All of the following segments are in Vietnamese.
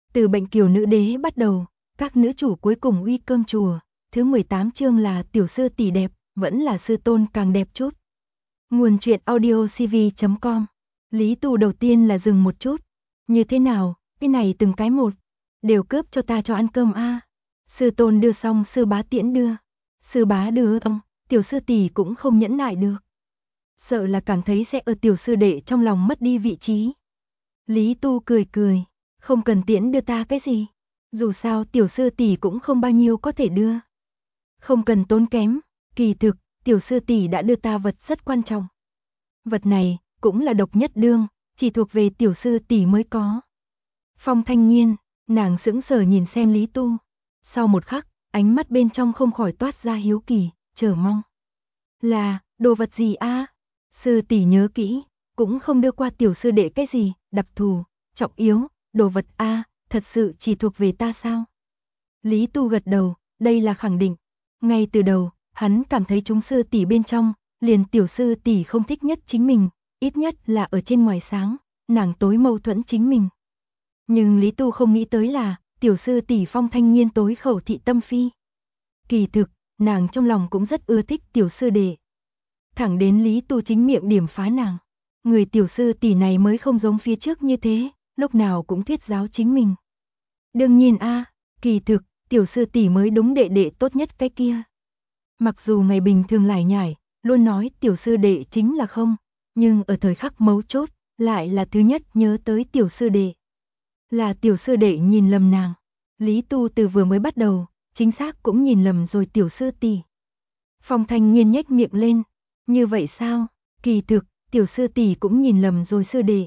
Từ Bệnh Kiều Nữ Đế bắt đầu, các nữ chủ cuối cùng uy cơm chùa, thứ 18 chương là tiểu sư tỷ đẹp, vẫn là sư tôn càng đẹp chút. Nguồn truyện audio cv.com. Lý Tu đầu tiên là dừng một chút. Như thế nào, cái này từng cái một, đều cướp cho ta cho ăn cơm a. Sư tôn đưa xong sư bá tiễn đưa. Sư bá đưa ông, tiểu sư tỷ cũng không nhẫn nại được. Sợ là cảm thấy sẽ ở tiểu sư đệ trong lòng mất đi vị trí. Lý Tu cười cười, không cần tiễn đưa ta cái gì. Dù sao tiểu sư tỷ cũng không bao nhiêu có thể đưa. Không cần tốn kém, kỳ thực, tiểu sư tỷ đã đưa ta vật rất quan trọng. Vật này, cũng là độc nhất đương, chỉ thuộc về tiểu sư tỷ mới có. Phong Thanh Nghiên, nàng sững sờ nhìn xem Lý Tu. Sau một khắc, ánh mắt bên trong không khỏi toát ra hiếu kỳ, chờ mong. Là, đồ vật gì a? Sư tỷ nhớ kỹ, cũng không đưa qua tiểu sư đệ cái gì, đặc thù, trọng yếu, đồ vật a, thật sự chỉ thuộc về ta sao? Lý Tu gật đầu, đây là khẳng định. Ngay từ đầu, hắn cảm thấy chúng sư tỷ bên trong, liền tiểu sư tỷ không thích nhất chính mình, ít nhất là ở trên ngoài sáng, nàng tối mâu thuẫn chính mình. Nhưng Lý Tu không nghĩ tới là, tiểu sư tỷ Phong Thanh Nghiên tối khẩu thị tâm phi. Kỳ thực, nàng trong lòng cũng rất ưa thích tiểu sư đệ. Thẳng đến Lý Tu chính miệng điểm phá nàng. Người tiểu sư tỷ này mới không giống phía trước như thế, lúc nào cũng thuyết giáo chính mình. Đương nhiên a, kỳ thực, tiểu sư tỷ mới đúng đệ đệ tốt nhất cái kia. Mặc dù ngày bình thường lải nhải, luôn nói tiểu sư đệ chính là không, nhưng ở thời khắc mấu chốt, lại là thứ nhất nhớ tới tiểu sư đệ. Là tiểu sư đệ nhìn lầm nàng. Lý Tu từ vừa mới bắt đầu, chính xác cũng nhìn lầm rồi tiểu sư tỷ. Phong Thanh Nghiên nhếch miệng lên. Như vậy sao? Kỳ thực, tiểu sư tỷ cũng nhìn lầm rồi sư đệ.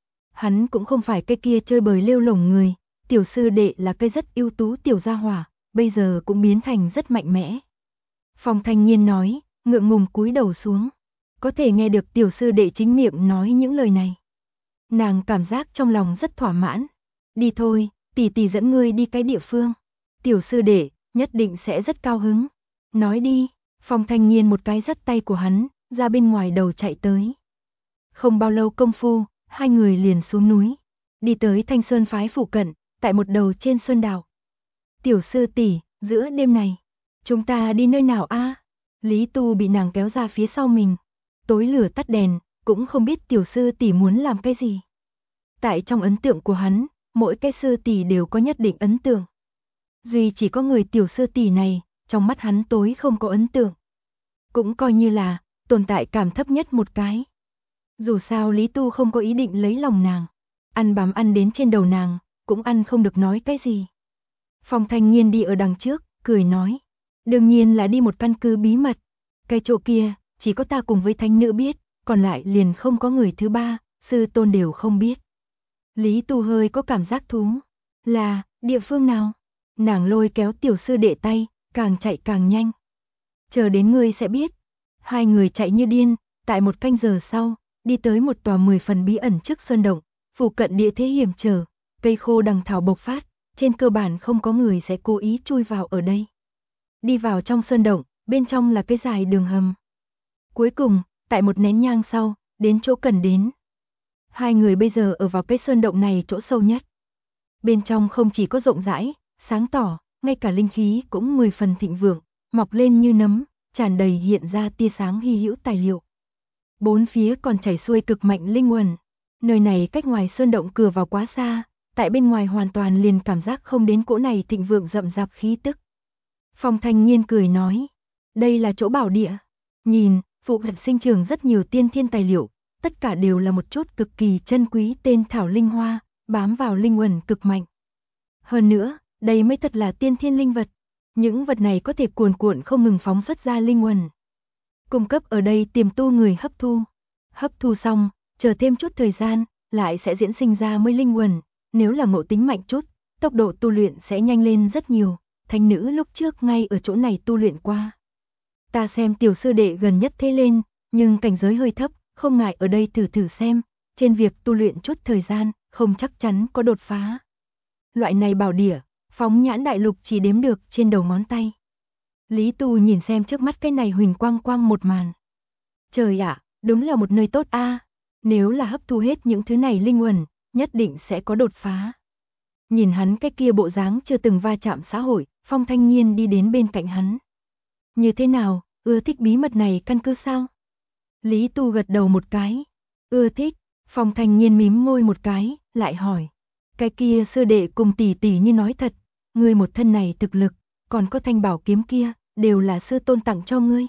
Hắn cũng không phải cái kia chơi bời lêu lổng người, tiểu sư đệ là cái rất ưu tú tiểu gia hỏa, bây giờ cũng biến thành rất mạnh mẽ. Phong Thanh Nghiên nói, ngượng ngùng cúi đầu xuống. Có thể nghe được tiểu sư đệ chính miệng nói những lời này. Nàng cảm giác trong lòng rất thỏa mãn. Đi thôi, tỷ tỷ dẫn ngươi đi cái địa phương. Tiểu sư đệ, nhất định sẽ rất cao hứng. Nói đi, Phong Thanh Nghiên một cái dắt tay của hắn, ra bên ngoài đầu chạy tới. Không bao lâu công phu, hai người liền xuống núi. Đi tới Thanh Sơn phái phụ cận, tại một đầu trên sơn đảo. Tiểu sư tỷ, giữa đêm này, chúng ta đi nơi nào a? Lý Tu bị nàng kéo ra phía sau mình. Tối lửa tắt đèn, cũng không biết tiểu sư tỷ muốn làm cái gì. Tại trong ấn tượng của hắn, mỗi cái sư tỷ đều có nhất định ấn tượng. Duy chỉ có người tiểu sư tỷ này, trong mắt hắn tối không có ấn tượng. Cũng coi như là, tồn tại cảm thấp nhất một cái. Dù sao Lý Tu không có ý định lấy lòng nàng. Ăn bám ăn đến trên đầu nàng, cũng ăn không được nói cái gì. Phong Thanh Nghiên đi ở đằng trước, cười nói. Đương nhiên là đi một căn cứ bí mật. Cái chỗ kia, chỉ có ta cùng với thánh nữ biết, còn lại liền không có người thứ ba, sư tôn đều không biết. Lý Tu hơi có cảm giác thú. Là, địa phương nào? Nàng lôi kéo tiểu sư đệ tay, càng chạy càng nhanh. Chờ đến ngươi sẽ biết. Hai người chạy như điên, tại một canh giờ sau, đi tới một tòa 10 phần bí ẩn trước sơn động, phụ cận địa thế hiểm trở, cây khô đằng thảo bộc phát, trên cơ bản không có người sẽ cố ý chui vào ở đây. Đi vào trong sơn động, bên trong là cái dài đường hầm. Cuối cùng, tại một nén nhang sau, đến chỗ cần đến. Hai người bây giờ ở vào cái sơn động này chỗ sâu nhất. Bên trong không chỉ có rộng rãi, sáng tỏ, ngay cả linh khí cũng 10 phần thịnh vượng, mọc lên như nấm, tràn đầy hiện ra tia sáng hy hữu tài liệu. Bốn phía còn chảy xuôi cực mạnh linh uẩn. Nơi này cách ngoài sơn động cửa vào quá xa, tại bên ngoài hoàn toàn liền cảm giác không đến cỗ này thịnh vượng rậm rạp khí tức. Phong Thanh Nghiên cười nói, đây là chỗ bảo địa. Nhìn, phụ cận sinh trưởng rất nhiều tiên thiên tài liệu, tất cả đều là một chút cực kỳ chân quý tên thảo linh hoa, bám vào linh uẩn cực mạnh. Hơn nữa, đây mới thật là tiên thiên linh vật. Những vật này có thể cuồn cuộn không ngừng phóng xuất ra linh uẩn. Cung cấp ở đây tiềm tu người hấp thu. Hấp thu xong, chờ thêm chút thời gian, lại sẽ diễn sinh ra mới linh uẩn. Nếu là ngộ tính mạnh chút, tốc độ tu luyện sẽ nhanh lên rất nhiều. Thánh nữ lúc trước ngay ở chỗ này tu luyện qua. Ta xem tiểu sư đệ gần nhất thế lên, nhưng cảnh giới hơi thấp, không ngại ở đây thử xem. Trên việc tu luyện chút thời gian, không chắc chắn có đột phá. Loại này bảo địa, phóng nhãn đại lục chỉ đếm được trên đầu ngón tay. Lý Tu nhìn xem trước mắt cái này huỳnh quang quang một màn. Trời ạ, đúng là một nơi tốt a. Nếu là hấp thu hết những thứ này linh uẩn, nhất định sẽ có đột phá. Nhìn hắn cái kia bộ dáng chưa từng va chạm xã hội, Phong Thanh Nghiên đi đến bên cạnh hắn. Như thế nào, ưa thích bí mật này căn cứ sao? Lý Tu gật đầu một cái. Ưa thích, Phong Thanh Nghiên mím môi một cái, lại hỏi. Cái kia sư đệ cùng tỷ tỷ như nói thật, ngươi một thân này thực lực, còn có thanh bảo kiếm kia, đều là sư tôn tặng cho ngươi.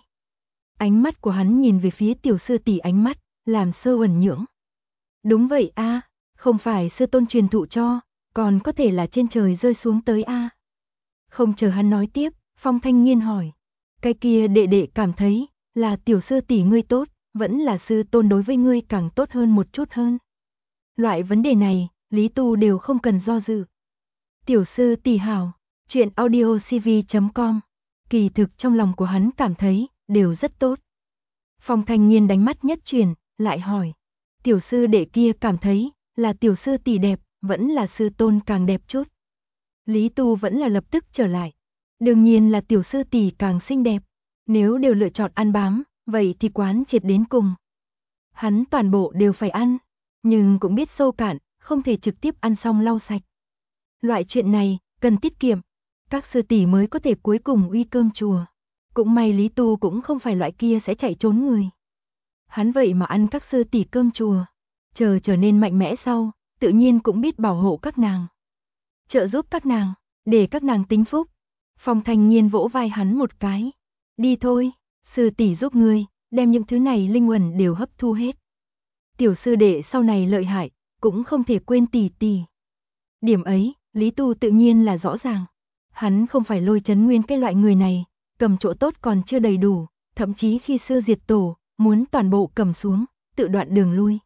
Ánh mắt của hắn nhìn về phía tiểu sư tỷ ánh mắt, làm sơ uẩn nhưỡng. Đúng vậy a, không phải sư tôn truyền thụ cho, còn có thể là trên trời rơi xuống tới a. Không chờ hắn nói tiếp, Phong Thanh Nghiên hỏi. Cái kia đệ đệ cảm thấy, là tiểu sư tỷ ngươi tốt, vẫn là sư tôn đối với ngươi càng tốt hơn một chút hơn. Loại vấn đề này, Lý Tu đều không cần do dự. Tiểu sư tỷ hảo, chuyện audiocv.com. Kỳ thực trong lòng của hắn cảm thấy, đều rất tốt. Phong Thanh Nghiên đánh mắt nhất chuyển, lại hỏi. Tiểu sư đệ kia cảm thấy, là tiểu sư tỷ đẹp, vẫn là sư tôn càng đẹp chút. Lý Tu vẫn là lập tức trở lại. Đương nhiên là tiểu sư tỷ càng xinh đẹp. Nếu đều lựa chọn ăn bám, vậy thì quán triệt đến cùng. Hắn toàn bộ đều phải ăn, nhưng cũng biết sâu cạn, không thể trực tiếp ăn xong lau sạch. Loại chuyện này, cần tiết kiệm. Các sư tỷ mới có thể cuối cùng uy cơm chùa. Cũng may Lý Tu cũng không phải loại kia sẽ chạy trốn người. Hắn vậy mà ăn các sư tỷ cơm chùa. Trở nên mạnh mẽ sau, tự nhiên cũng biết bảo hộ các nàng. Trợ giúp các nàng, để các nàng tính phúc. Phong Thanh Nghiên vỗ vai hắn một cái. Đi thôi, sư tỷ giúp ngươi, đem những thứ này linh uẩn đều hấp thu hết. Tiểu sư đệ sau này lợi hại, cũng không thể quên tỷ tỷ. Điểm ấy, Lý Tu tự nhiên là rõ ràng. Hắn không phải Lôi Chấn Nguyên cái loại người này, cầm chỗ tốt còn chưa đầy đủ, thậm chí khi sư diệt tổ, muốn toàn bộ cầm xuống, tự đoạn đường lui.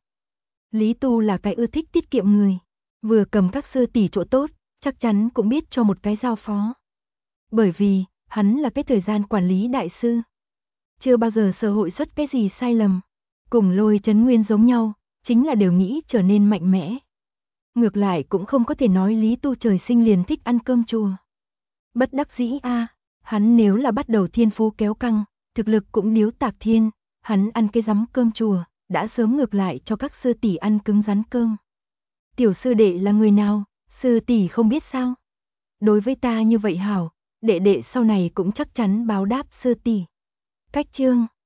Lý Tu là cái ưa thích tiết kiệm người, vừa cầm các sư tỷ chỗ tốt, chắc chắn cũng biết cho một cái giao phó. Bởi vì, hắn là cái thời gian quản lý đại sư. Chưa bao giờ sở hội xuất cái gì sai lầm. Cùng Lôi Chấn Nguyên giống nhau, chính là đều nghĩ trở nên mạnh mẽ. Ngược lại cũng không có thể nói Lý Tu trời sinh liền thích ăn cơm chùa. Bất đắc dĩ a, hắn nếu là bắt đầu thiên phú kéo căng, thực lực cũng điếu tạc thiên, hắn ăn cái rắm cơm chùa, đã sớm ngược lại cho các sư tỷ ăn cứng rắn cơm. Tiểu sư đệ là người nào, sư tỷ không biết sao? Đối với ta như vậy hảo, đệ đệ sau này cũng chắc chắn báo đáp sư tỷ. Cách chương